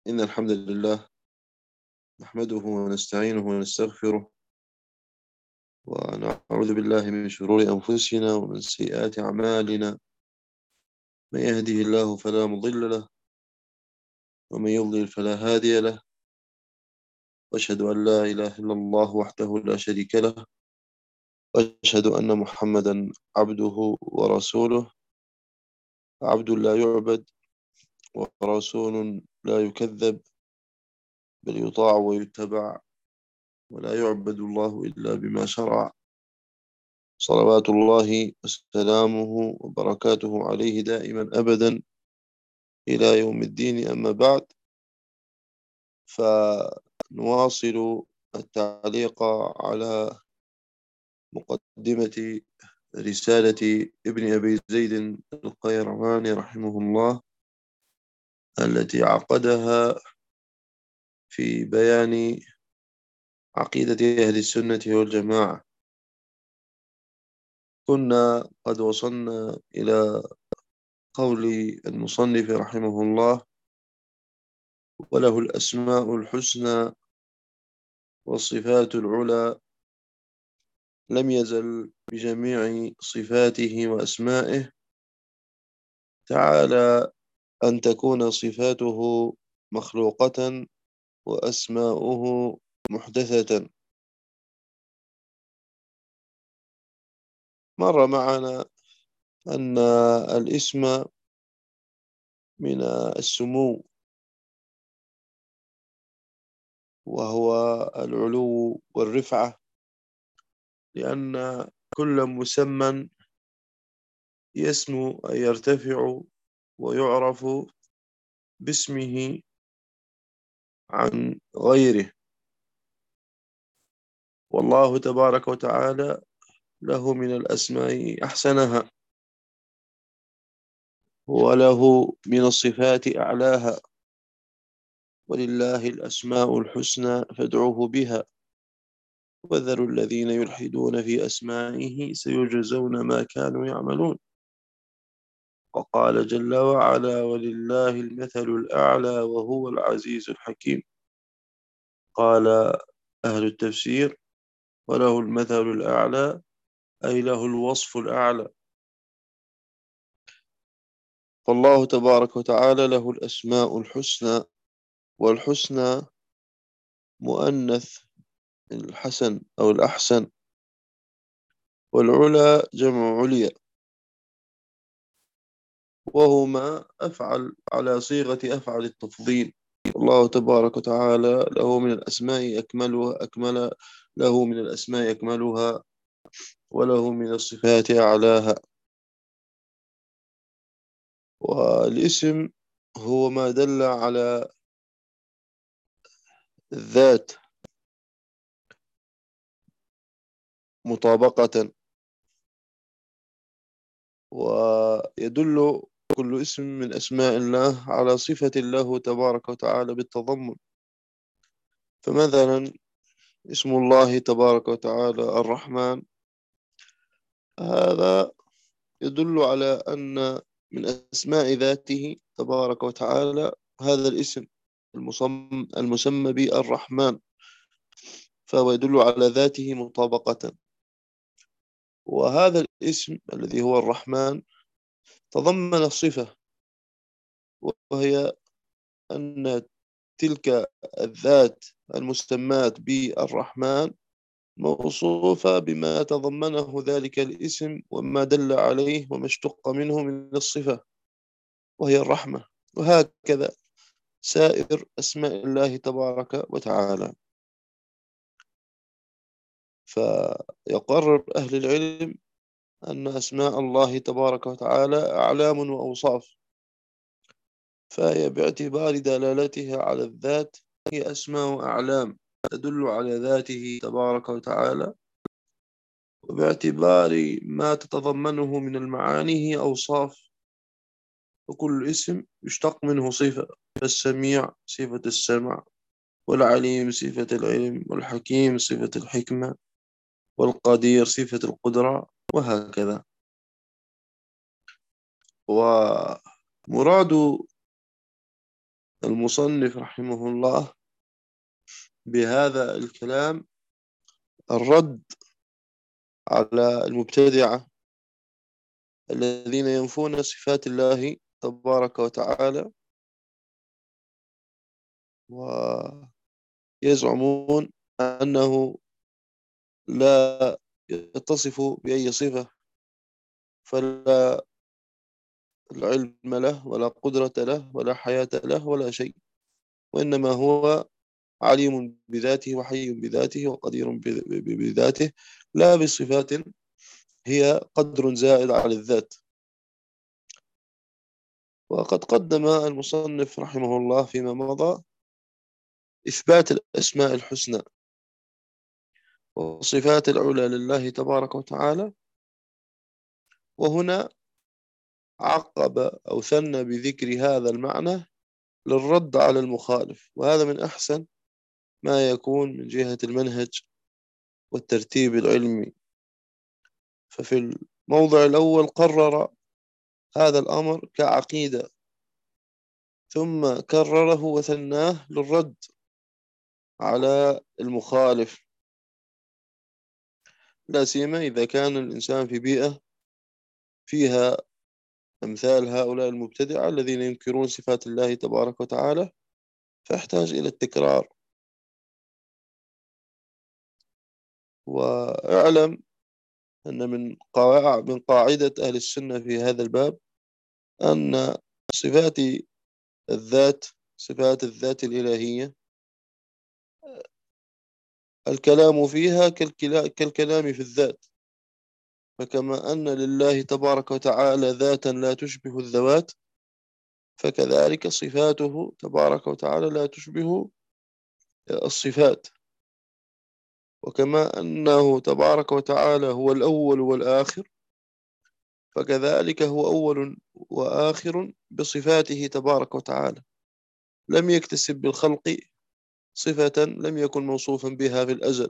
إن الحمد لله نحمده ونستعينه ونستغفره ونعوذ بالله من شرور أنفسنا ومن سيئات أعمالنا. من يهده الله فلا مضل له ومن يضلل فلا هادي له، وأشهد أن لا إله إلا الله وحده لا شريك له، وأشهد أن محمدا عبده ورسوله، عبد لا يعبد ورسول لا يكذب، بل يطاع ويتبع، ولا يعبد الله إلا بما شرع. صلوات الله وسلامه وبركاته عليه دائما أبدا إلى يوم الدين. أما بعد، فنواصل التعليق على مقدمة رسالة ابن أبي زيد القيرواني رحمه الله، التي عقدها في بيان عقيدة أهل السنة والجماعة. كنا قد وصلنا إلى قول المصنف رحمه الله: وله الأسماء الحسنى والصفات العلى، لم يزل بجميع صفاته وأسمائه تعالى أن تكون صفاته مخلوقة وأسماؤه محدثة. مر معنا أن الاسم من السمو، وهو العلو والرفعة، لأن كل مسمى يسمو أي يرتفع ويعرف باسمه عن غيره. والله تبارك وتعالى له من الأسماء أحسنها، وله من الصفات أعلاها، ولله الأسماء الحسنى فادعوه بها، وذروا الذين يلحدون في أسمائه سيجزون ما كانوا يعملون. وقال جل وعلا: ولله المثل الأعلى وهو العزيز الحكيم. قال أهل التفسير: وله المثل الأعلى أي له الوصف الأعلى. فالله تبارك وتعالى له الأسماء الحسنى، والحسنى مؤنث الحسن أو الأحسن، والعلا جمع عليا، وهما أفعل على صيغة أفعل التفضيل. الله تبارك وتعالى له من الأسماء أكمل، له من الأسماء أكملها، وله من الصفات أعلاها. والاسم هو ما دل على الذات مطابقة، ويدل كل اسم من أسماء الله على صفة الله تبارك وتعالى بالتضمن. فمثلا اسم الله تبارك وتعالى الرحمن، هذا يدل على أن من أسماء ذاته تبارك وتعالى هذا الاسم المسمى بالرحمن، فهو يدل على ذاته مطابقة. وهذا الاسم الذي هو الرحمن تضمن الصفة، وهي أن تلك الذات المسماة بالرحمن موصوفة بما تضمنه ذلك الاسم وما دل عليه وما اشتق منه من الصفة، وهي الرحمة. وهكذا سائر أسماء الله تبارك وتعالى. فيقرر أهل العلم أن أسماء الله تبارك وتعالى أعلام وأوصاف، فهي باعتبار دلالتها على الذات هي أسماء أعلام تدل على ذاته تبارك وتعالى، وباعتبار ما تتضمنه من المعاني هي أوصاف، وكل اسم يشتق منه صفة. فالسميع صفة السمع، والعليم صفة العلم، والحكيم صفة الحكمة، والقدير صفة القدرة، وهكذا. ومراد المصنف رحمه الله بهذا الكلام الرد على المبتدعة الذين ينفون صفات الله تبارك وتعالى ويزعمون أنه لا يتصف بأي صفة، فلا العلم له ولا قدرة له ولا حياة له ولا شيء، وإنما هو عليم بذاته وحي بذاته وقدير بذاته، لا بصفات هي قدر زائد على الذات. وقد قدم المصنف رحمه الله فيما مضى إثبات الأسماء الحسنى والصفات العلى لله تبارك وتعالى، وهنا عقب أو ثنى بذكر هذا المعنى للرد على المخالف، وهذا من أحسن ما يكون من جهة المنهج والترتيب العلمي. ففي الموضع الأول قرر هذا الأمر كعقيدة، ثم كرره وثناه للرد على المخالف، لا سيما إذا كان الإنسان في بيئة فيها أمثال هؤلاء المبتدعة الذين ينكرون صفات الله تبارك وتعالى، فيحتاج إلى التكرار. واعلم أن من قاعدة أهل السنة في هذا الباب أن صفات الذات، صفات الذات الإلهية، الكلام فيها كالكلام في الذات، فكما أن لله تبارك وتعالى ذاتا لا تشبه الذوات، فكذلك صفاته تبارك وتعالى لا تشبه الصفات. وكما أنه تبارك وتعالى هو الأول والآخر، فكذلك هو أول وآخر بصفاته تبارك وتعالى، لم يكتسب بالخلق صفة لم يكن موصوفا بها في الأزل،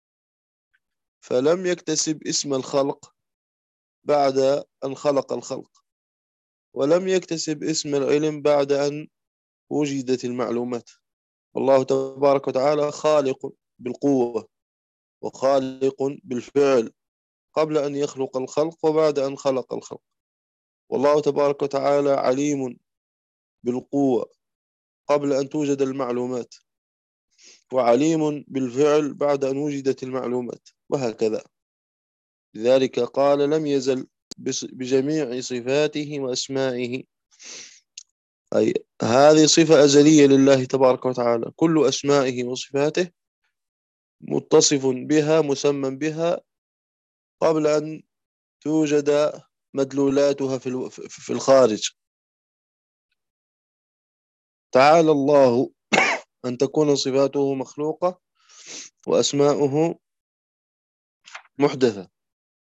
فلم يكتسب اسم الخلق بعد أن خلق الخلق، ولم يكتسب اسم العلم بعد أن وجدت المعلومات. والله تبارك وتعالى خالق بالقوة وخالق بالفعل قبل أن يخلق الخلق وبعد أن خلق الخلق. والله تبارك وتعالى عليم بالقوة قبل أن توجد المعلومات، وعليم بالفعل بعد أن وجدت المعلومات، وهكذا. لذلك قال لم يزل بجميع صفاته وأسمائه، أي هذه صفة أزلية لله تبارك وتعالى، كل أسمائه وصفاته متصف بها مسمى بها قبل أن توجد مدلولاتها في الخارج. تعالى الله أن تكون صفاته مخلوقة وأسماؤه محدثة.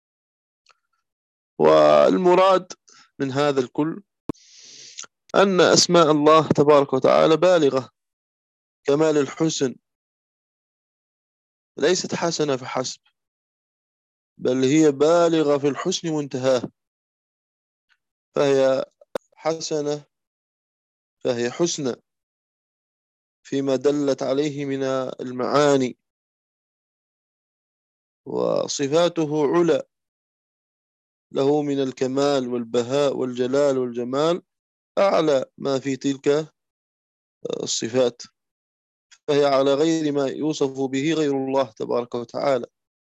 والمراد من هذا الكل أن أسماء الله تبارك وتعالى بالغة كمال الحسن، ليست حسنة فحسب، بل هي بالغة في الحسن منتهاه، فهي حسنة، فهي حسنة فيما دلت عليه من المعاني، وصفاته علا له من الكمال والبهاء والجلال والجمال أعلى ما في تلك الصفات، فهي على غير ما يوصف به غير الله تبارك وتعالى،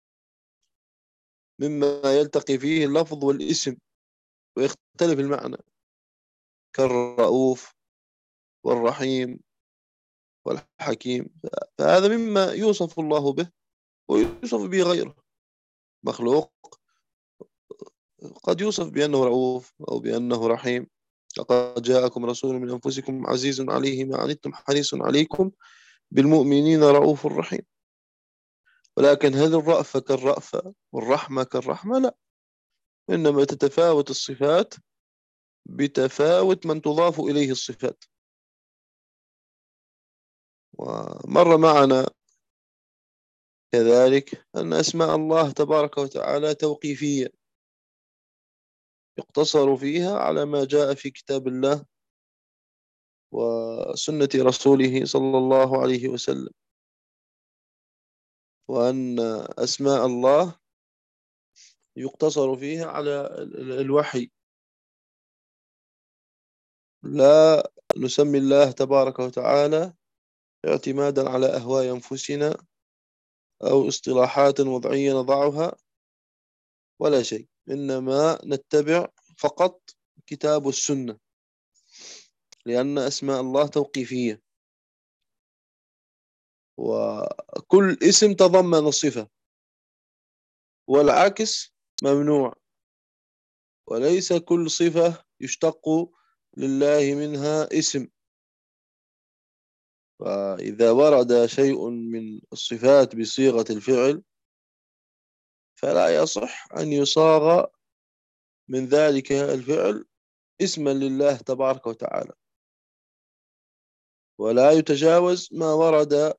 مما يلتقي فيه اللفظ والاسم ويختلف المعنى، كالرؤوف والرحيم والحكيم، فهذا مما يوصف الله به ويوصف به غيره. مخلوق قد يوصف بأنه رؤوف أو بأنه رحيم، لقد جاءكم رسول من أنفسكم عزيز عليه ما عنتم حريص عليكم بالمؤمنين رؤوف رحيم، ولكن هل الرأفة كالرأفة والرحمة كالرحمة؟ لا، إنما تتفاوت الصفات بتفاوت من تضاف إليه الصفات. ومر معنا كذلك أن أسماء الله تبارك وتعالى توقيفية، يقتصر فيها على ما جاء في كتاب الله وسنة رسوله صلى الله عليه وسلم، وأن أسماء الله يقتصر فيها على الوحي، لا نسمي الله تبارك وتعالى اعتمادا على أهواء أنفسنا أو اصطلاحات وضعية نضعها ولا شيء، إنما نتبع فقط كتاب والسنة، لأن أسماء الله توقيفية، وكل اسم تضمن صفة، والعكس ممنوع، وليس كل صفة يشتق لله منها اسم. فإذا ورد شيء من الصفات بصيغة الفعل فلا يصح أن يصاغ من ذلك الفعل اسما لله تبارك وتعالى، ولا يتجاوز ما ورد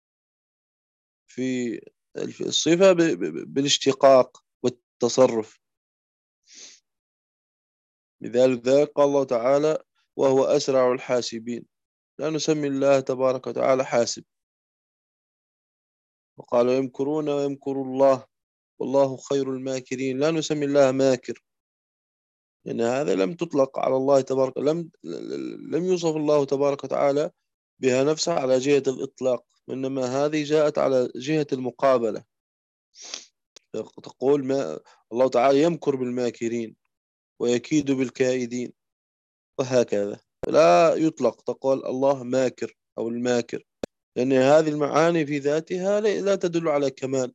في الصفة بالاشتقاق والتصرف. لذلك قال الله تعالى: وهو أسرع الحاسبين. لا نسمي الله تبارك وتعالى حاسب. وقالوا يمكرون ويمكر الله والله خير الماكرين. لا نسمي الله ماكر، لأن هذا لم تطلق على الله تبارك، لم يوصف الله تبارك وتعالى بها نفسها على جهة الإطلاق، إنما هذه جاءت على جهة المقابلة. تقول ما الله تعالى يمكر بالماكرين ويكيد بالكائدين، وهكذا. لا يطلق تقول الله ماكر أو الماكر، لأن هذه المعاني في ذاتها لا تدل على كمال،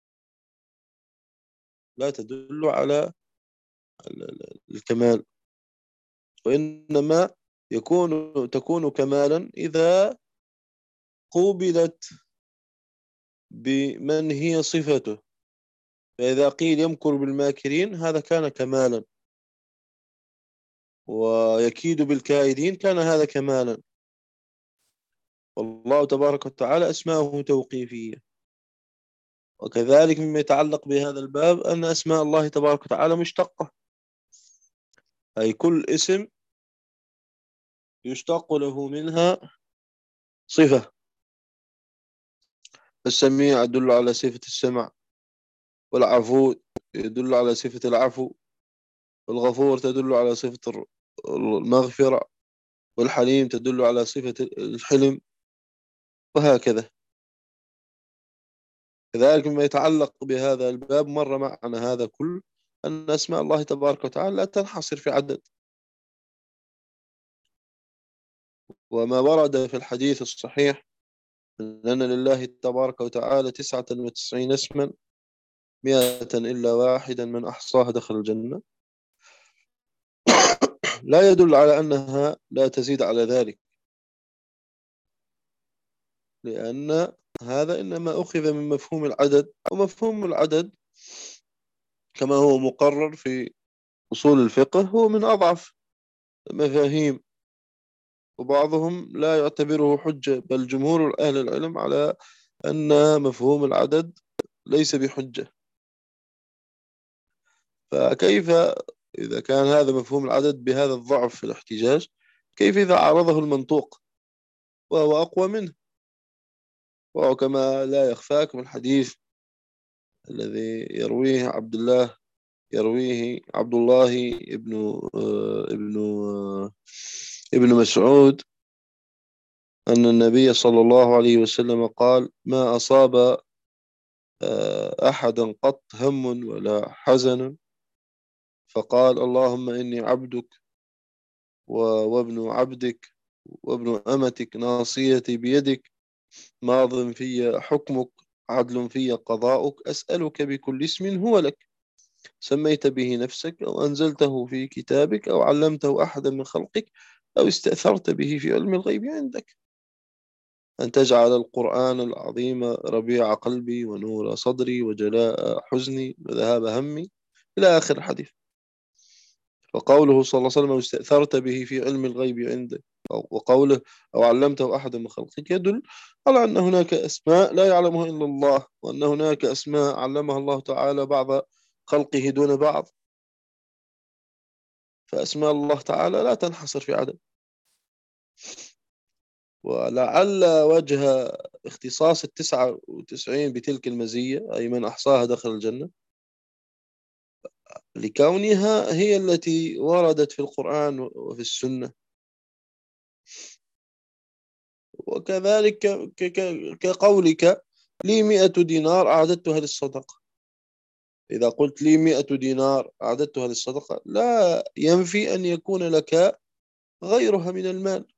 لا تدل على الكمال، وإنما تكون كمالا إذا قوبلت بمن هي صفته. فإذا قيل يمكر بالماكرين هذا كان كمالا، ويكيد بالكائدين كان هذا كمالا. والله تبارك وتعالى أسماؤه توقيفية. وكذلك مما يتعلق بهذا الباب أن أسماء الله تبارك وتعالى مشتقة، أي كل اسم يشتق له منها صفة. السميع يدل على صفة السمع، والعفو يدل على صفة العفو، والغفور تدل على صفة المغفرة، والحليم تدل على صفة الحلم، وهكذا. كذلك مما يتعلق بهذا الباب مر معنا هذا كل أن أسماء الله تبارك وتعالى لا تنحصر في عدد. وما ورد في الحديث الصحيح أن لله تبارك وتعالى 99 اسما 100 إلا واحدا من أحصاها دخل الجنة، لا يدل على أنها لا تزيد على ذلك، لأن هذا إنما أخذ من مفهوم العدد، ومفهوم العدد كما هو مقرر في أصول الفقه هو من أضعف المفاهيم، وبعضهم لا يعتبره حجة، بل جمهور أهل العلم على أن مفهوم العدد ليس بحجة. فكيف إذا كان هذا مفهوم العدد بهذا الضعف في الاحتجاج، كيف إذا عارضه المنطوق وهو أقوى منه؟ وهو كما لا يخفاكم الحديث الذي يرويه عبد الله ابن مسعود أن النبي صلى الله عليه وسلم قال: ما أصاب أحدا قط هم ولا حزن فقال اللهم إني عبدك وابن عبدك وابن أمتك ناصيتي بيدك ماض في حكمك عدل في قضاؤك أسألك بكل اسم هو لك سميت به نفسك أو أنزلته في كتابك أو علمته أحدا من خلقك أو استأثرت به في علم الغيب عندك أن تجعل القرآن العظيم ربيع قلبي ونور صدري وجلاء حزني وذهاب همي إلى آخر الحديث. وقوله صلى الله عليه وسلم استأثرت به في علم الغيب عندك، وقوله أو علمته أحد من خلقك، يدل على أن هناك أسماء لا يعلمها إلا الله، وأن هناك أسماء علمها الله تعالى بعض خلقه دون بعض. فأسماء الله تعالى لا تنحصر في عدد. ولعل وجه اختصاص 99 بتلك المزية، أي من أحصاها دخل الجنة، لكونها هي التي وردت في القرآن وفي السنة. وكذلك كقولك لي 100 دينار أعددتها للصدقة. إذا قلت لي 100 دينار أعددتها للصدقة، لا ينفي أن يكون لك غيرها من المال.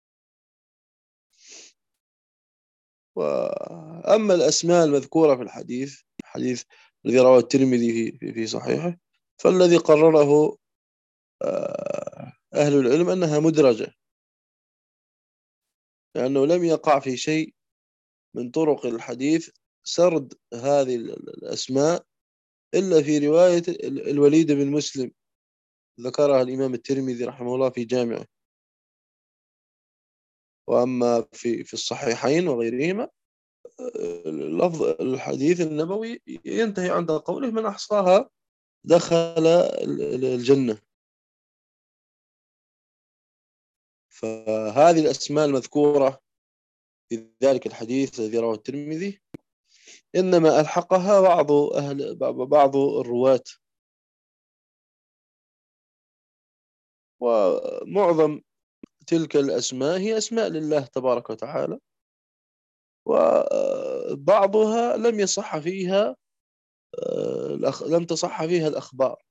وأما الأسماء المذكورة في الحديث الذي رواه الترمذي في صحيحه، فالذي قرره أهل العلم أنها مدرجة، لأنه لم يقع في شيء من طرق الحديث سرد هذه الأسماء إلا في رواية الوليد بن مسلم، ذكرها الإمام الترمذي رحمه الله في جامعه. وأما في الصحيحين وغيرهما، لفظ الحديث النبوي ينتهي عند قوله من أحصاها دخل الجنة. فهذه الأسماء المذكورة في ذلك الحديث الذي رواه الترمذي إنما ألحقها بعض الرواة، ومعظم تلك الأسماء هي أسماء لله تبارك وتعالى، وبعضها لم تصح فيها الأخبار،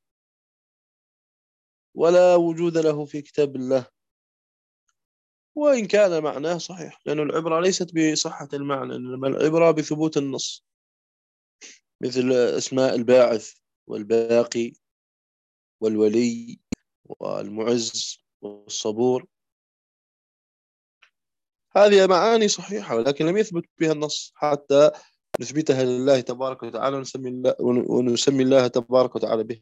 ولا وجود له في كتاب الله، وإن كان معناه صحيح، لأن العبرة ليست بصحة المعنى، إنما العبرة بثبوت النص، مثل اسماء الباعث والباقي والولي والمعز والصبور. هذه معاني صحيحة، ولكن لم يثبت بها النص حتى نثبتها لله تبارك وتعالى، ونسمي الله تبارك وتعالى بها.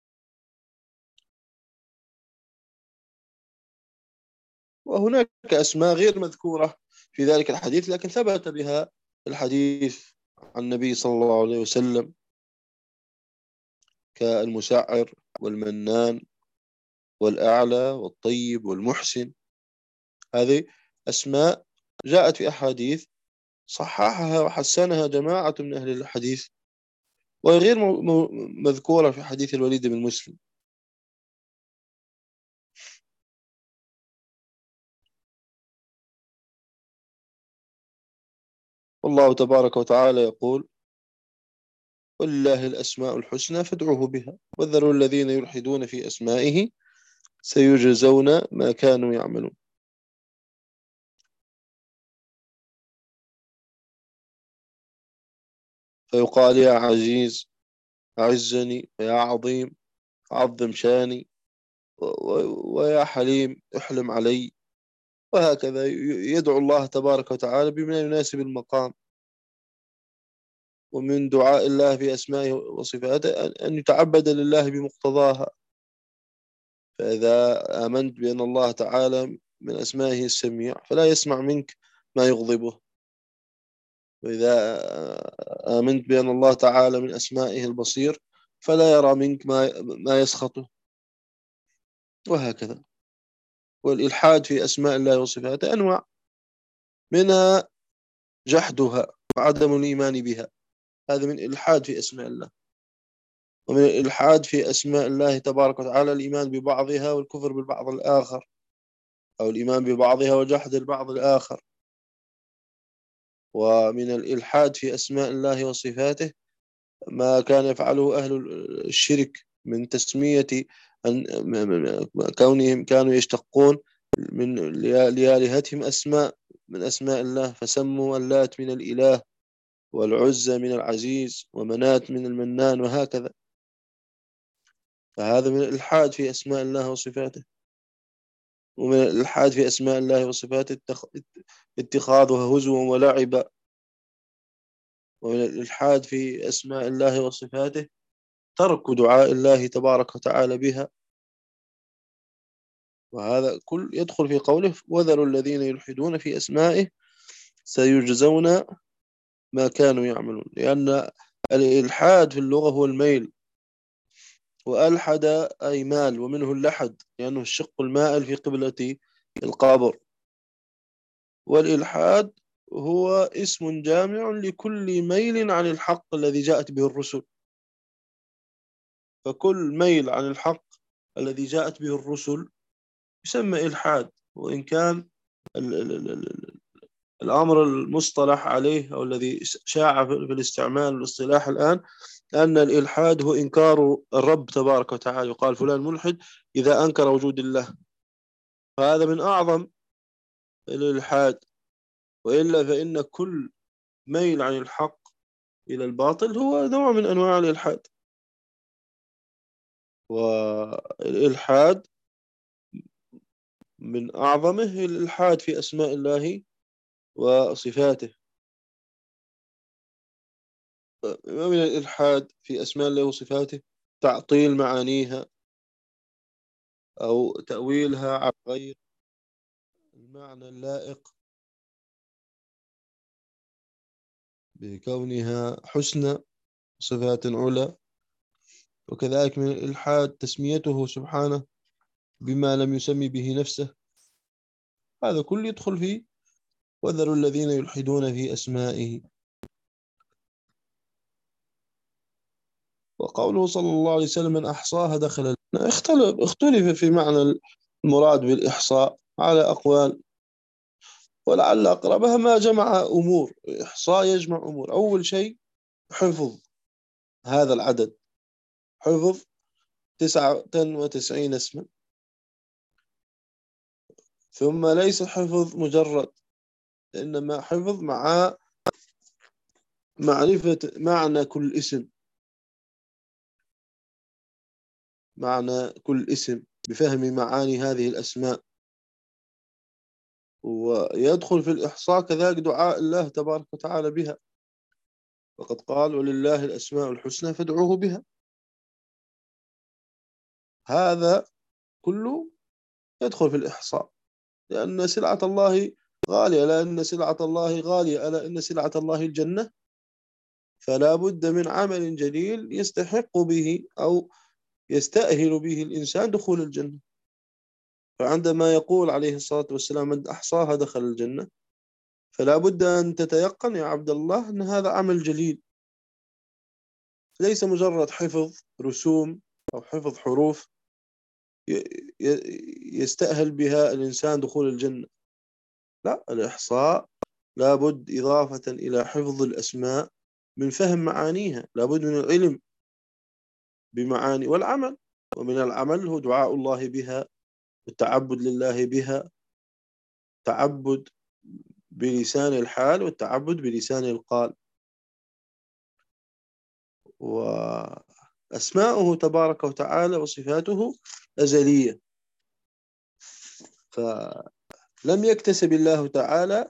وهناك أسماء غير مذكورة في ذلك الحديث، لكن ثبت بها الحديث عن النبي صلى الله عليه وسلم، كالمسعر والمنان والأعلى والطيب والمحسن. هذه أسماء جاءت في أحاديث صححها وحسنها جماعة من أهل الحديث، وهي غير مذكورة في حديث الوليد بن مسلم. والله تبارك وتعالى يقول ولله الأسماء الحسنى فادعوه بها وذروا الذين يلحدون في أسمائه سيجزون ما كانوا يعملون. فيقال يا عزيز أعزني، ويا عظيم عظم شاني، ويا حليم احلم علي، وهكذا يدعو الله تبارك وتعالى بما يناسب المقام. ومن دعاء الله في أسمائه وصفاته أن يتعبد لله بمقتضاها. فإذا آمنت بأن الله تعالى من أسمائه السميع فلا يسمع منك ما يغضبه، وإذا آمنت بأن الله تعالى من أسمائه البصير فلا يرى منك ما يسخطه، وهكذا. والإلحاد في أسماء الله وصفاته أنواع، منها جحدها وعدم الإيمان بها، هذا من الإلحاد في أسماء الله. ومن الإلحاد في أسماء الله تبارك وتعالى الإيمان ببعضها والكفر بالبعض الآخر، أو الإيمان ببعضها وجحد البعض الآخر. ومن الإلحاد في أسماء الله وصفاته ما كان يفعله أهل الشرك من تسمية كونهم كانوا يشتقون من لآلهتهم أسماء من أسماء الله، فسموا اللات من الإله، والعزى من العزيز، ومنات من المنان، وهكذا. فهذا من الإلحاد في أسماء الله وصفاته. ومن الإلحاد في أسماء الله وصفاته اتخاذها هزوا ولعبا. ومن الإلحاد في أسماء الله وصفاته ترك دعاء الله تبارك وتعالى بها. وهذا كل يدخل في قوله وذروا الذين يلحدون في أسمائه سيجزون ما كانوا يعملون، لأن الإلحاد في اللغة هو الميل، وألحد أي مال، ومنه اللحد لأنه الشق المائل في قبلة القبر. والإلحاد هو اسم جامع لكل ميل عن الحق الذي جاءت به الرسل. فكل ميل عن الحق الذي جاءت به الرسل يسمى إلحاد، وإن كان الأمر المصطلح عليه أو الذي شاع في الاستعمال والاصطلاح الآن أن الإلحاد هو إنكار الرب تبارك وتعالى، يقال فلان ملحد إذا أنكر وجود الله، فهذا من أعظم الإلحاد. وإلا فإن كل ميل عن الحق إلى الباطل هو نوع من أنواع الإلحاد. والإلحاد من أعظمه الإلحاد في أسماء الله وصفاته. ومن الإلحاد في أسماء الله وصفاته تعطيل معانيها أو تأويلها على غير المعنى اللائق بكونها حسنى صفات علا. وكذلك من الإلحاد تسميته سبحانه بما لم يسمي به نفسه، هذا كله يدخل فيه وذروا الذين يلحدون في أسمائه. وقوله صلى الله عليه وسلم من أحصاها دخل الجنة، اختلف في معنى المراد بالإحصاء على أقوال، ولعل أقربها ما جمع أمور. إحصاء يجمع أمور، أول شيء حفظ هذا العدد، حفظ 99 اسما. ثم ليس حفظ مجرد، إنما حفظ مع معرفة معنى كل اسم، معنى كل اسم بفهم معاني هذه الأسماء. ويدخل في الإحصاء كذلك دعاء الله تبارك وتعالى بها، وقد قال ولله الأسماء الحسنى فادعوه بها. هذا كله يدخل في الإحصاء، لأن سلعة الله غالية، لأن سلعة الله غالية، ألا إن سلعة الله الجنة، فلا بد من عمل جليل يستحق به أو يستأهل به الإنسان دخول الجنة. فعندما يقول عليه الصلاة والسلام من أحصاها دخل الجنة، فلا بد أن تتيقن يا عبد الله أن هذا عمل جليل، ليس مجرد حفظ رسوم أو حفظ حروف يستأهل بها الإنسان دخول الجنة. لا، الإحصاء لابد إضافة إلى حفظ الأسماء من فهم معانيها، لابد من العلم بمعاني والعمل. ومن العمل هو دعاء الله بها والتعبد لله بها، تعبد بلسان الحال والتعبد بلسان القال. وأسماؤه تبارك وتعالى وصفاته أزلية، فلم يكتسب الله تعالى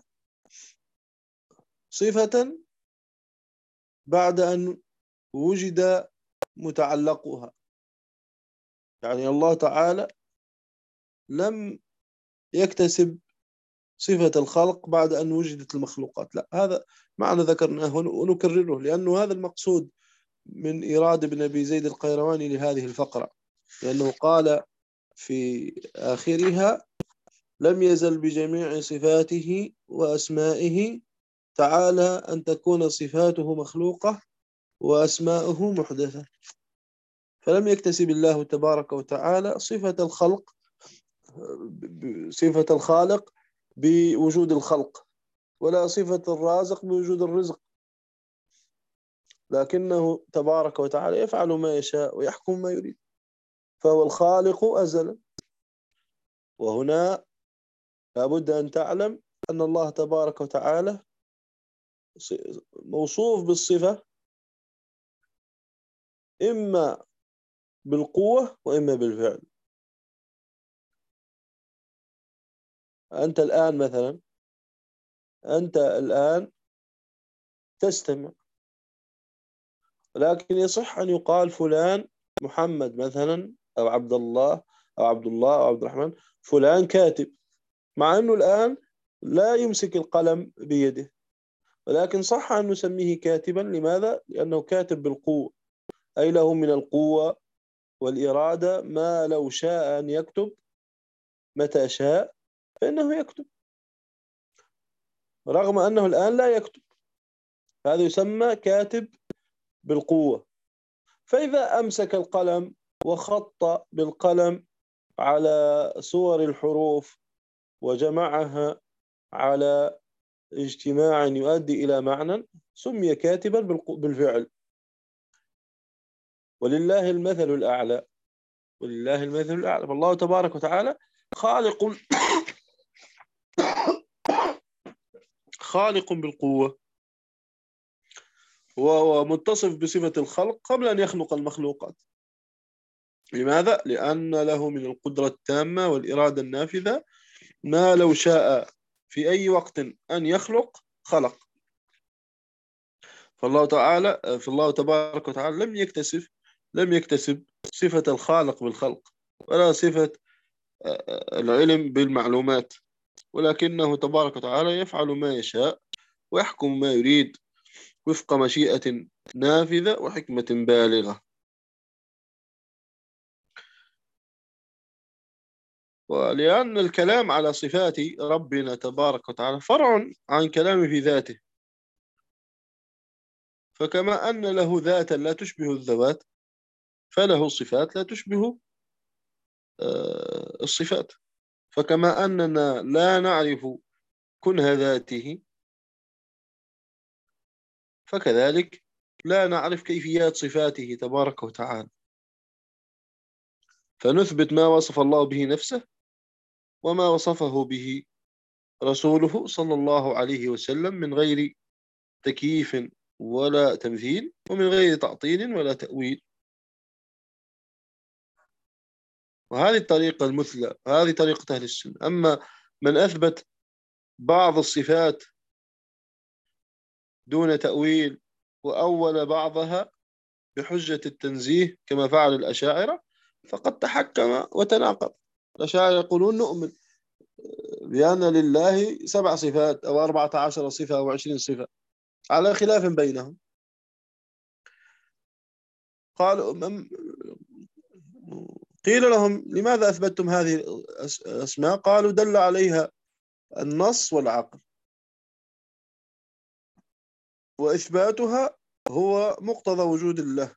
صفة بعد أن وجد متعلقها. يعني الله تعالى لم يكتسب صفة الخلق بعد أن وجدت المخلوقات، لا، هذا معنى ذكرناه ونكرره، لأنه هذا المقصود من إيراد ابن أبي زيد القيرواني لهذه الفقرة، لأنه قال في آخرها لم يزل بجميع صفاته وأسمائه تعالى أن تكون صفاته مخلوقة وأسماؤه محدثة. فلم يكتسب الله تبارك وتعالى صفة الخلق، صفة الخالق بوجود الخلق، ولا صفة الرازق بوجود الرزق، لكنه تبارك وتعالى يفعل ما يشاء ويحكم ما يريد، فهو الخالق أزلا. وهنا لابد أن تعلم أن الله تبارك وتعالى موصوف بالصفة إما بالقوة وإما بالفعل. أنت الآن مثلا، أنت الآن تستمع، لكن يصح أن يقال فلان محمد مثلا أو عبد الله أو عبد الله أو عبد الرحمن فلان كاتب، مع أنه الآن لا يمسك القلم بيده، ولكن صح أن نسميه كاتبا. لماذا؟ لأنه كاتب بالقوة، أي له من القوة والإرادة ما لو شاء أن يكتب متى شاء فإنه يكتب. رغم أنه الآن لا يكتب. هذا يسمى كاتب بالقوة. فإذا أمسك القلم وخط بالقلم على صور الحروف وجمعها على اجتماع يؤدي إلى معنى، سمي كاتبا بالفعل. ولله المثل الأعلى. ولله المثل الأعلى. فالله تبارك وتعالى خالق خالق بالقوة، وهو متصف بصفة الخلق قبل أن يخلق المخلوقات. لماذا؟ لأن له من القدرة التامة والإرادة النافذة ما لو شاء في أي وقت أن يخلق خلق. فالله تبارك وتعالى لم يكتسب صفة الخالق بالخلق، ولا صفة العلم بالمعلومات، ولكنه تبارك وتعالى يفعل ما يشاء ويحكم ما يريد وفق مشيئة نافذة وحكمة بالغة. ولأن الكلام على صفات ربنا تبارك وتعالى فرع عن كلامه في ذاته، فكما أن له ذاتا لا تشبه الذوات، فله صفات لا تشبه الصفات. فكما أننا لا نعرف كنه ذاته، فكذلك لا نعرف كيفيات صفاته تبارك وتعالى، فنثبت ما وصف الله به نفسه وما وصفه به رسوله صلى الله عليه وسلم من غير تكييف ولا تمثيل، ومن غير تعطيل ولا تأويل. وهذه الطريقة المثلى، هذه طريقة أهل السنة. أما من أثبت بعض الصفات دون تأويل وأول بعضها بحجة التنزيه كما فعل الأشاعرة، فقد تحكم وتناقض. الأشاعرة يقولون نؤمن بأن لله 7 صفات أو 14 صفة أو 20 صفة على خلاف بينهم. قالوا قيل لهم لماذا أثبتتم هذه الأسماء؟ قالوا دل عليها النص والعقل، وإثباتها هو مقتضى وجود الله،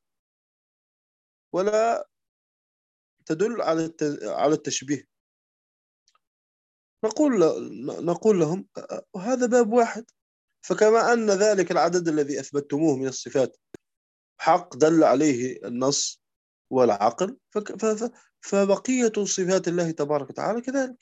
ولا تدل على التشبيه. نقول لهم هذا باب واحد. فكما أن ذلك العدد الذي أثبتموه من الصفات حق دل عليه النص والعقل، فبقية صفات الله تبارك وتعالى كذلك.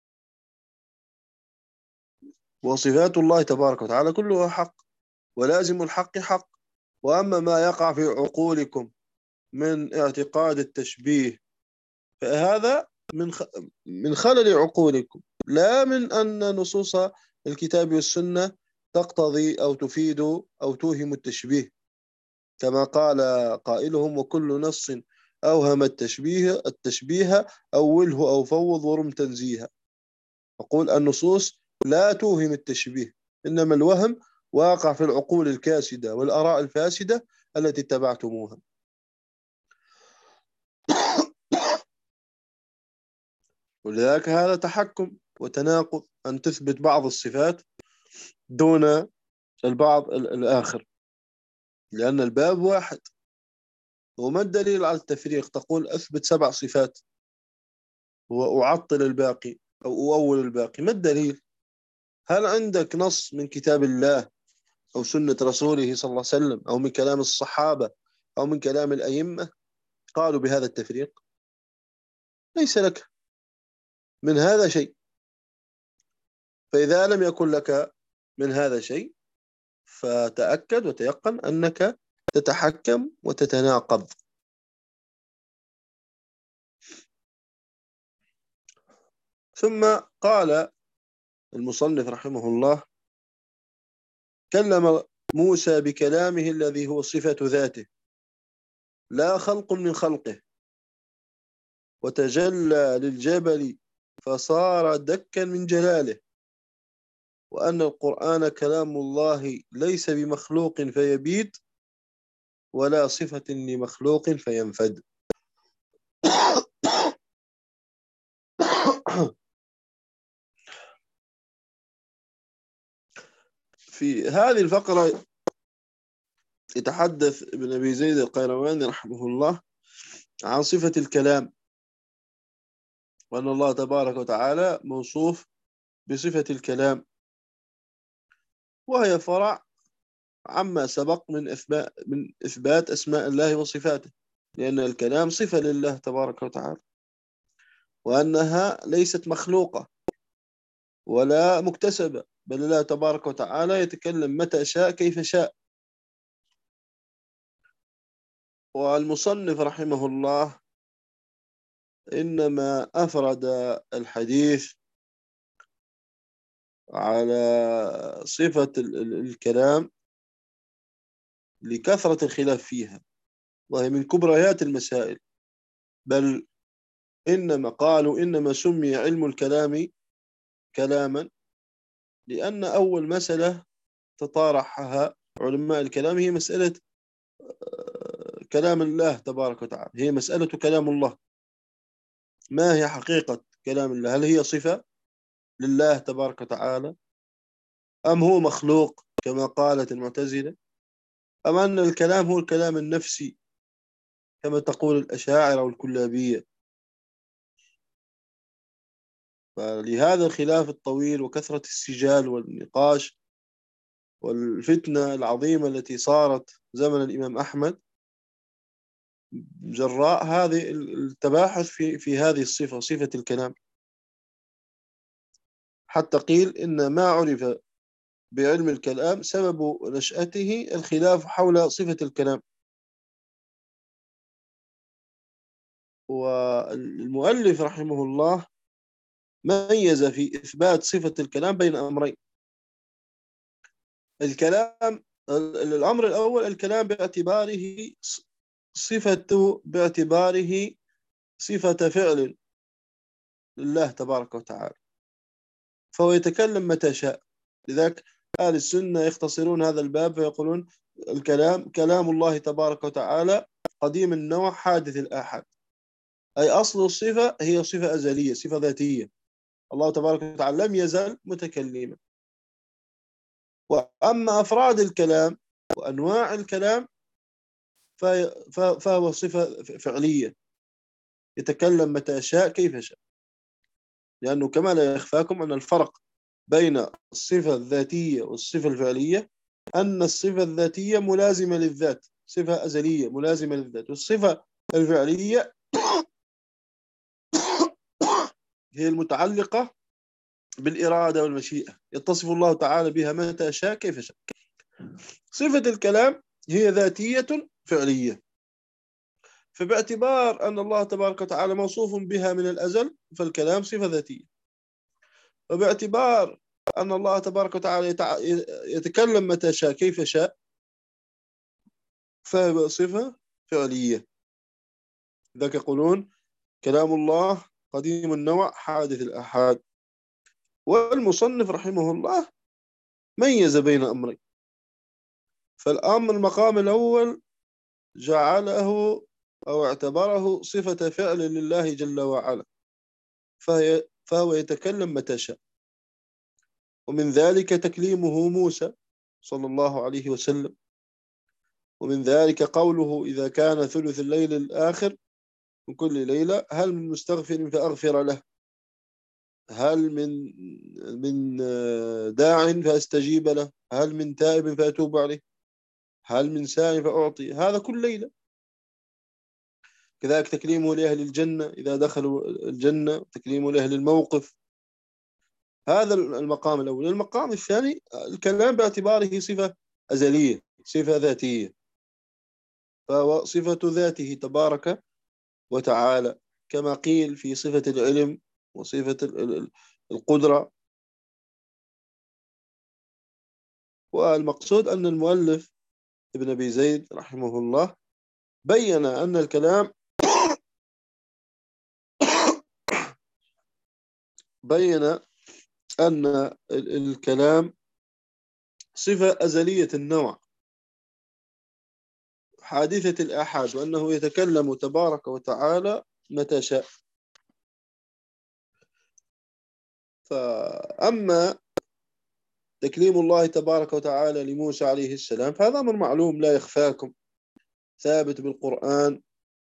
وصفات الله تبارك وتعالى كلها حق، ولازم الحق حق. وأما ما يقع في عقولكم من اعتقاد التشبيه فهذا من خلل عقولكم، لا من أن نصوص الكتاب والسنة تقتضي أو تفيد أو توهم التشبيه، كما قال قائلهم وكل نص أوهم التشبيه أوله أو فوض ورم تنزيها. أقول النصوص لا توهم التشبيه، إنما الوهم واقع في العقول الكاسدة والآراء الفاسدة التي اتبعتموها. ولذلك هذا تحكم وتناقض أن تثبت بعض الصفات دون البعض الآخر، لأن الباب واحد. وما الدليل على التفريق؟ تقول أثبت 7 صفات وأعطل الباقي أو أول الباقي، ما الدليل؟ هل عندك نص من كتاب الله أو سنة رسوله صلى الله عليه وسلم أو من كلام الصحابة أو من كلام الأئمة قالوا بهذا التفريق؟ ليس لك من هذا شيء. فإذا لم يكن لك من هذا شيء فتأكد وتيقن أنك تتحكم وتتناقض. ثم قال المصنف رحمه الله كلم موسى بكلامه الذي هو صفة ذاته لا خلق من خلقه، وتجلى للجبل فصار دكا من جلاله، وأن القرآن كلام الله ليس بمخلوق فيبيد ولا صفة لمخلوق فينفد. في هذه الفقرة يتحدث ابن أبي زيد القيرواني رحمه الله عن صفة الكلام، وأن الله تبارك وتعالى موصوف بصفة الكلام، وهي فرع عما سبق من إثبات أسماء الله وصفاته، لأن الكلام صفة لله تبارك وتعالى، وأنها ليست مخلوقة ولا مكتسبة، بل الله تبارك وتعالى يتكلم متى شاء كيف شاء. والمصنف رحمه الله إنما أفرد الحديث على صفة الكلام لكثرة الخلاف فيها، وهي من كبريات المسائل، بل إنما قالوا إنما سمي علم الكلام كلاما لأن أول مسألة تطارحها علماء الكلام هي مسألة كلام الله تبارك وتعالى، هي مسألة كلام الله. ما هي حقيقة كلام الله؟ هل هي صفة لله تبارك وتعالى، أم هو مخلوق كما قالت المعتزلة، أم أن الكلام هو الكلام النفسي كما تقول الأشاعرة والكلابية؟ فلهذا الخلاف الطويل وكثرة السجال والنقاش والفتنة العظيمة التي صارت زمن الإمام أحمد جراء هذه التباحث في هذه الصفة، صفة الكلام، حتى قيل إن ما عرف بعلم الكلام سبب نشأته الخلاف حول صفة الكلام. والمؤلف رحمه الله ميز في إثبات صفة الكلام بين أمرين. الكلام، الأمر الأول الكلام باعتباره صفة فعل لله تبارك وتعالى، فهو يتكلم متى شاء. لذلك أهل السنة يختصرون هذا الباب فيقولون الكلام كلام الله تبارك وتعالى قديم النوع حادث الآحاد، أي أصل الصفة هي صفة أزلية، صفة ذاتية. الله تبارك وتعالى لم يزل متكلما. وأما أفراد الكلام وأنواع الكلام فهو صفة فعلية، يتكلم متى شاء كيف شاء. لأنه كما لا يخفاكم أن الفرق بين الصفة الذاتية والصفة الفعلية أن الصفة الذاتية ملازمة للذات، صفة أزلية ملازمة للذات، والصفة الفعلية هي المتعلقة بالإرادة والمشيئة، يتصف الله تعالى بها متى شاء كيف شاء. صفة الكلام هي ذاتية فعلية، فباعتبار أن الله تبارك وتعالى موصوف بها من الأزل فالكلام صفة ذاتية، وباعتبار أن الله تبارك وتعالى يتكلم متى شاء كيف شاء فهو صفة فعلية. ذاك يقولون كلام الله قديم النوع حادث الآحاد. والمصنف رحمه الله ميز بين أمرين، فالأمر المقام الأول جعله أو اعتبره صفة فعل لله جل وعلا، فهو يتكلم متى شاء، ومن ذلك تكليمه موسى صلى الله عليه وسلم، ومن ذلك قوله إذا كان ثلث الليل الآخر من كل ليلة هل من مستغفر فأغفر له، هل من داع فأستجيب له، هل من تائب فأتوب عليه، هل من سائل فأعطي، هذا كل ليلة. كذلك تكليمه لأهل الجنة إذا دخلوا الجنة، تكليمه لأهل الموقف. هذا المقام الأول. المقام الثاني الكلام باعتباره صفة أزلية، صفة ذاتية، فهو صفة ذاته تبارك وتعالى، كما قيل في صفة العلم وصفة القدرة. والمقصود أن المؤلف ابن أبي زيد رحمه الله بين أن الكلام بين أن الكلام صفة أزلية النوع حادثة الآحاد، وأنه يتكلم تبارك وتعالى متى شاء. فأما تكليم الله تبارك وتعالى لموسى عليه السلام، فهذا أمر معلوم لا يخفاكم، ثابت بالقرآن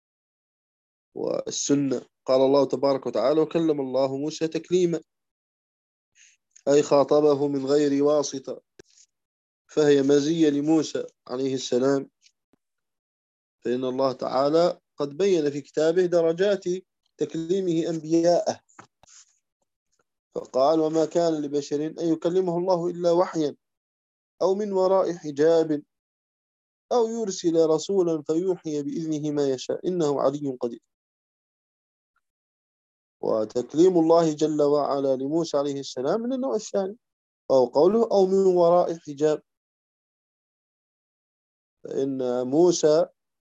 والسنة. قال الله تبارك وتعالى: وكلم الله موسى تكليما، أي خاطبه من غير واسطة، فهي مزية لموسى عليه السلام. فإن الله تعالى قد بين في كتابه درجات تكليمه أنبياءه، فقال: وما كان لبشر أن يكلمه الله إلا وحيا أو من وراء حجاب أو يرسل رسولا فيوحي بإذنه ما يشاء إنه علي قدير. وتكليم الله جل وعلا لموسى عليه السلام من النوع الثاني، أو قوله أو من وراء حجاب، فإن موسى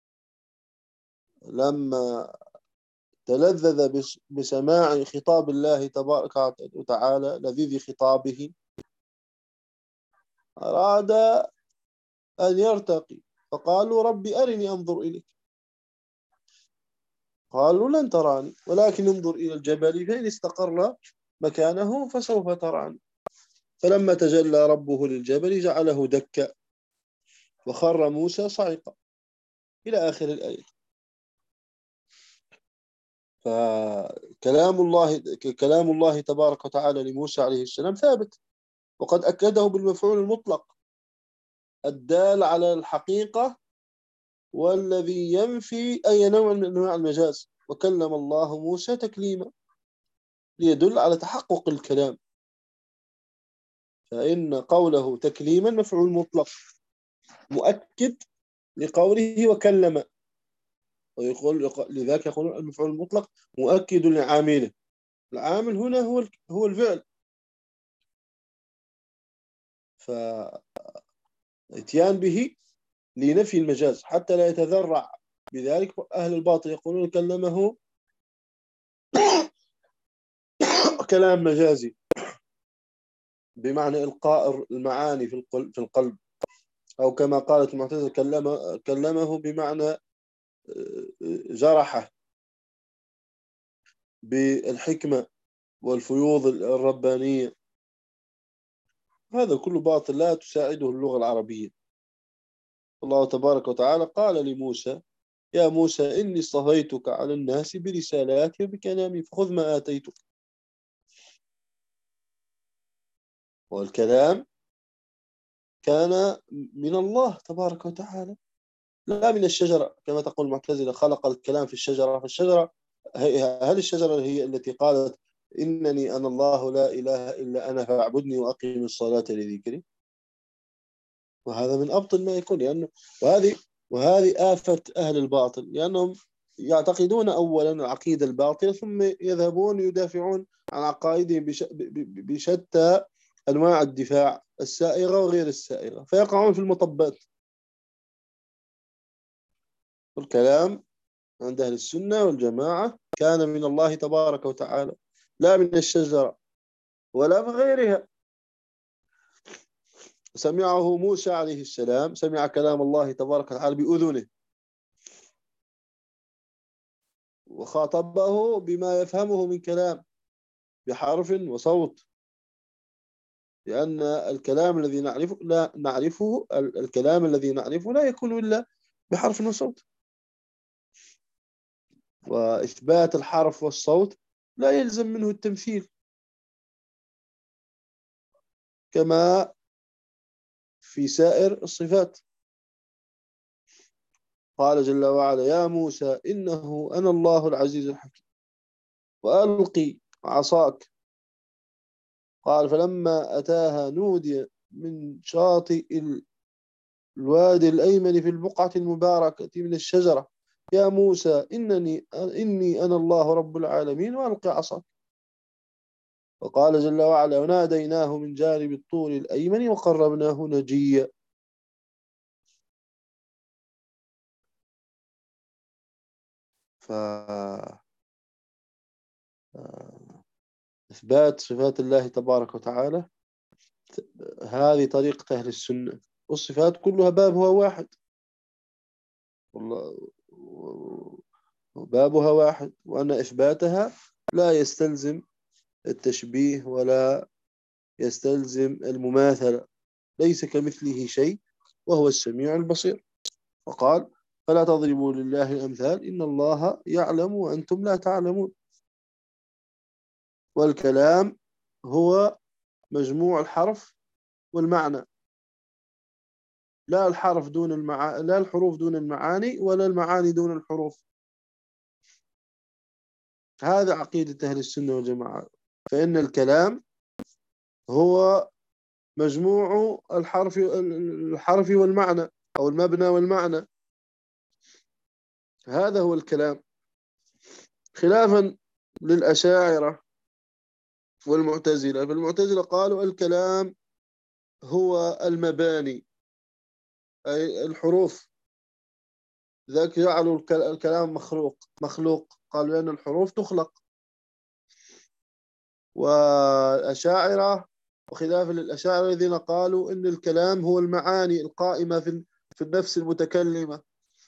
لما تلذذ بسماع خطاب الله تبارك وتعالى لذيذ خطابه، أراد أن يرتقي، فقالوا: ربي أرني أنظر إليك. قالوا: لن تراني ولكن انظر إلى الجبل فإن استقر مكانه فسوف تراني. فلما تجلى ربه للجبل جعله دكا وخر موسى صعقا إلى آخر الآية. كلام الله تبارك وتعالى لموسى عليه السلام ثابت، وقد أكده بالمفعول المطلق الدال على الحقيقة والذي ينفي أي نوع من أنواع المجاز. وكلم الله موسى تكليما ليدل على تحقق الكلام، فإن قوله تكليما مفعول مطلق مؤكد لقوله وكلم، لذلك يقولون المفعول المطلق مؤكد لعامله. العامل هنا هو الفعل، فاتيان به لنفي المجاز حتى لا يتذرع بذلك أهل الباطل، يقولون كلمه كلام مجازي بمعنى إلقاء المعاني في القلب، أو كما قالت المعتزلة كلمه بمعنى جرحه بالحكمة والفيوض الربانية. هذا كله باطل لا تساعده اللغة العربية. الله تبارك وتعالى قال لموسى: يا موسى إني اصطفيتك على الناس برسالاتي وبكلامي فخذ ما آتيتك. والكلام كان من الله تبارك وتعالى لا من الشجرة كما تقول المعتزلة خلق الكلام في الشجرة. فالشجرة، هل الشجرة هي التي قالت إنني أنا الله لا إله إلا أنا فاعبدني وأقم الصلاة لذكري؟ وهذا من أبطل ما يكون، لأنه وهذه آفة أهل الباطل، لأنهم يعتقدون أولا العقيدة الباطلة ثم يذهبون يدافعون عن عقائدهم بشتى أنواع الدفاع السائغة وغير السائغة، فيقعون في المطبات. الكلام عند أهل السنة والجماعة كان من الله تبارك وتعالى لا من الشجرة ولا من غيرها. سمعه موسى عليه السلام، سمع كلام الله تبارك وتعالى بأذنه وخاطبه بما يفهمه من كلام بحرف وصوت، لأن الكلام الذي نعرفه الكلام الذي نعرفه لا يكون إلا بحرف وصوت، وإثبات الحرف والصوت لا يلزم منه التمثيل، كما في سائر الصفات. قال جل وعلا: يا موسى إنه أنا الله العزيز الحكيم وألقي عصاك. قال: فلما أتاها نودي من شاطئ الوادي الأيمن في البقعة المباركة من الشجرة يا موسى إني أنا الله رب العالمين وألقي عصاك. وقال جل وعلا: وناديناه من جانب الطور الأيمن وقربناه نجيا. فإثبات صفات الله تبارك وتعالى هذه طريقة أهل السنة، والصفات كلها بابها واحد، والله بابها واحد، وأن إثباتها لا يستلزم التشبيه ولا يستلزم المماثلة، ليس كمثله شيء وهو السميع البصير. وقال فلا تضربوا لله الأمثال إن الله يعلم وأنتم لا تعلمون. والكلام هو مجموع الحرف والمعنى، لا الحرف دون لا الحروف دون المعاني ولا المعاني دون الحروف. هذا عقيدة أهل السنة والجماعة، فإن الكلام هو مجموع الحرف والمعنى، أو المبنى والمعنى، هذا هو الكلام، خلافا للأشاعرة والمعتزلة. فالمعتزلة قالوا الكلام هو المباني، أي الحروف، ذاك جعلوا الكلام مخلوق، قالوا لأن الحروف تخلق. والأشاعرة وخلافا للأشاعرة الذين قالوا إن الكلام هو المعاني القائمة في النفس المتكلمة،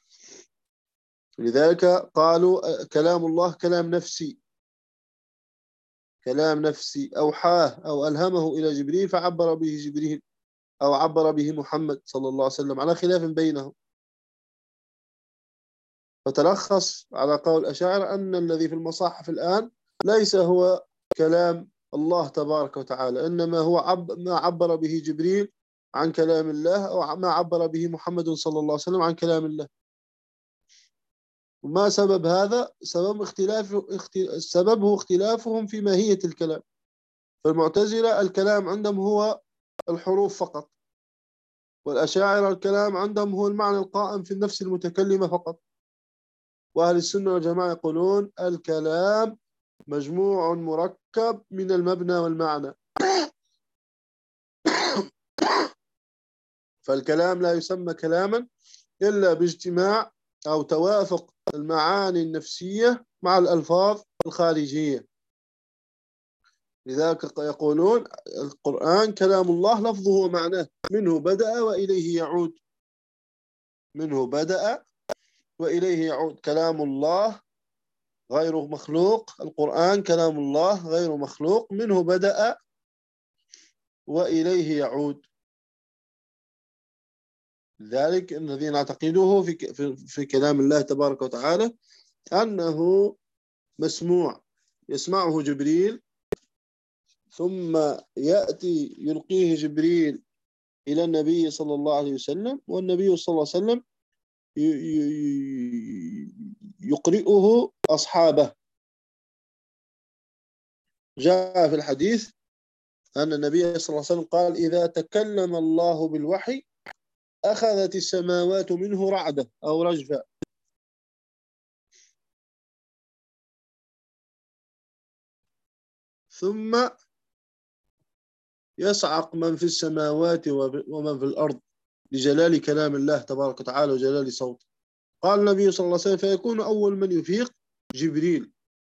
لذلك قالوا كلام الله كلام نفسي، كلام نفسي أوحاه أو ألهمه إلى جبريل فعبر به جبريل أو عبر به محمد صلى الله عليه وسلم، على خلاف بينهم. فتلخص على قول الأشاعرة أن الذي في المصاحف الآن ليس هو كلام الله تبارك وتعالى، إنما هو ما عبر به جبريل عن كلام الله، أو ما عبر به محمد صلى الله عليه وسلم عن كلام الله. وما سبب هذا؟ سببه اختلافهم في ماهية الكلام. فالمعتزلة الكلام عندهم هو الحروف فقط، والأشاعرة الكلام عندهم هو المعنى القائم في النفس المتكلمة فقط. وأهل السنة والجماعة يقولون الكلام مجموع مركب من المبنى والمعنى. فالكلام لا يسمى كلاما إلا باجتماع أو توافق المعاني النفسية مع الألفاظ الخارجية. لذلك يقولون القرآن كلام الله لفظه ومعناه، منه بدأ وإليه يعود، منه بدأ وإليه يعود. كلام الله غير مخلوق، القرآن كلام الله غير مخلوق، منه بدأ وإليه يعود. ذلك الذي نعتقده في كلام الله تبارك وتعالى أنه مسموع، يسمعه جبريل، ثم يأتي يلقيه جبريل إلى النبي صلى الله عليه وسلم، والنبي صلى الله عليه وسلم يقرئه أصحابه. جاء في الحديث أن النبي صلى الله عليه وسلم قال إذا تكلم الله بالوحي أخذت السماوات منه رعدة أو رجفة، ثم يصعق من في السماوات ومن في الأرض لجلال كلام الله تبارك وتعالى وجلال صوته. قال النبي صلى الله عليه وسلم فيكون أول من يفيق جبريل،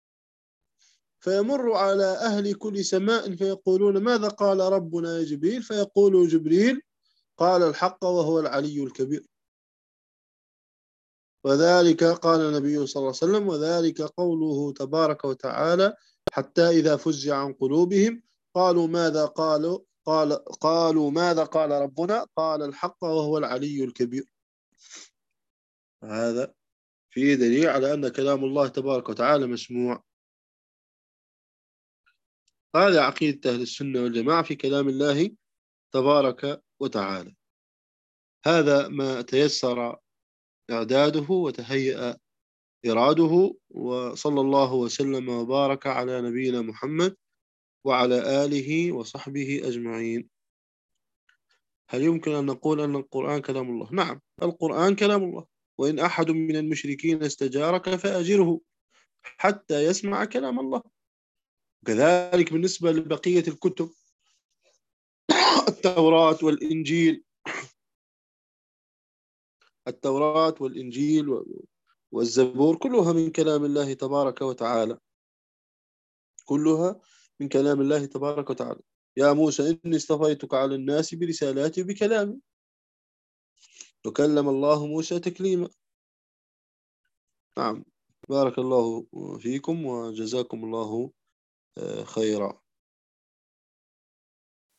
فيمر على أهل كل سماء فيقولون ماذا قال ربنا يا جبريل؟ فيقول جبريل قال الحق وهو العلي الكبير. وذلك قال النبي صلى الله عليه وسلم وذلك قوله تبارك وتعالى حتى إذا فزع عن قلوبهم قالوا ماذا قالوا ماذا قال ربنا؟ قال الحق وهو العلي الكبير. هذا فيه دليل على أن كلام الله تبارك وتعالى مسموع. هذا عقيدة أهل السنة والجماعة في كلام الله تبارك وتعالى. هذا ما تيسر إعداده وتهيأ إراده، وصلى الله وسلم وبارك على نبينا محمد وعلى آله وصحبه أجمعين. هل يمكن أن نقول أن القرآن كلام الله؟ نعم، القرآن كلام الله، وإن أحد من المشركين استجارك فأجره حتى يسمع كلام الله. كذلك بالنسبة لبقية الكتب، التوراة والإنجيل، والزبور كلها من كلام الله تبارك وتعالى، كلها من كلام الله تبارك وتعالى. يا موسى إني اصطفيتك على الناس برسالاتي وبكلامي، وكلم الله موسى تكليما. نعم، بارك الله فيكم وجزاكم الله خيرا.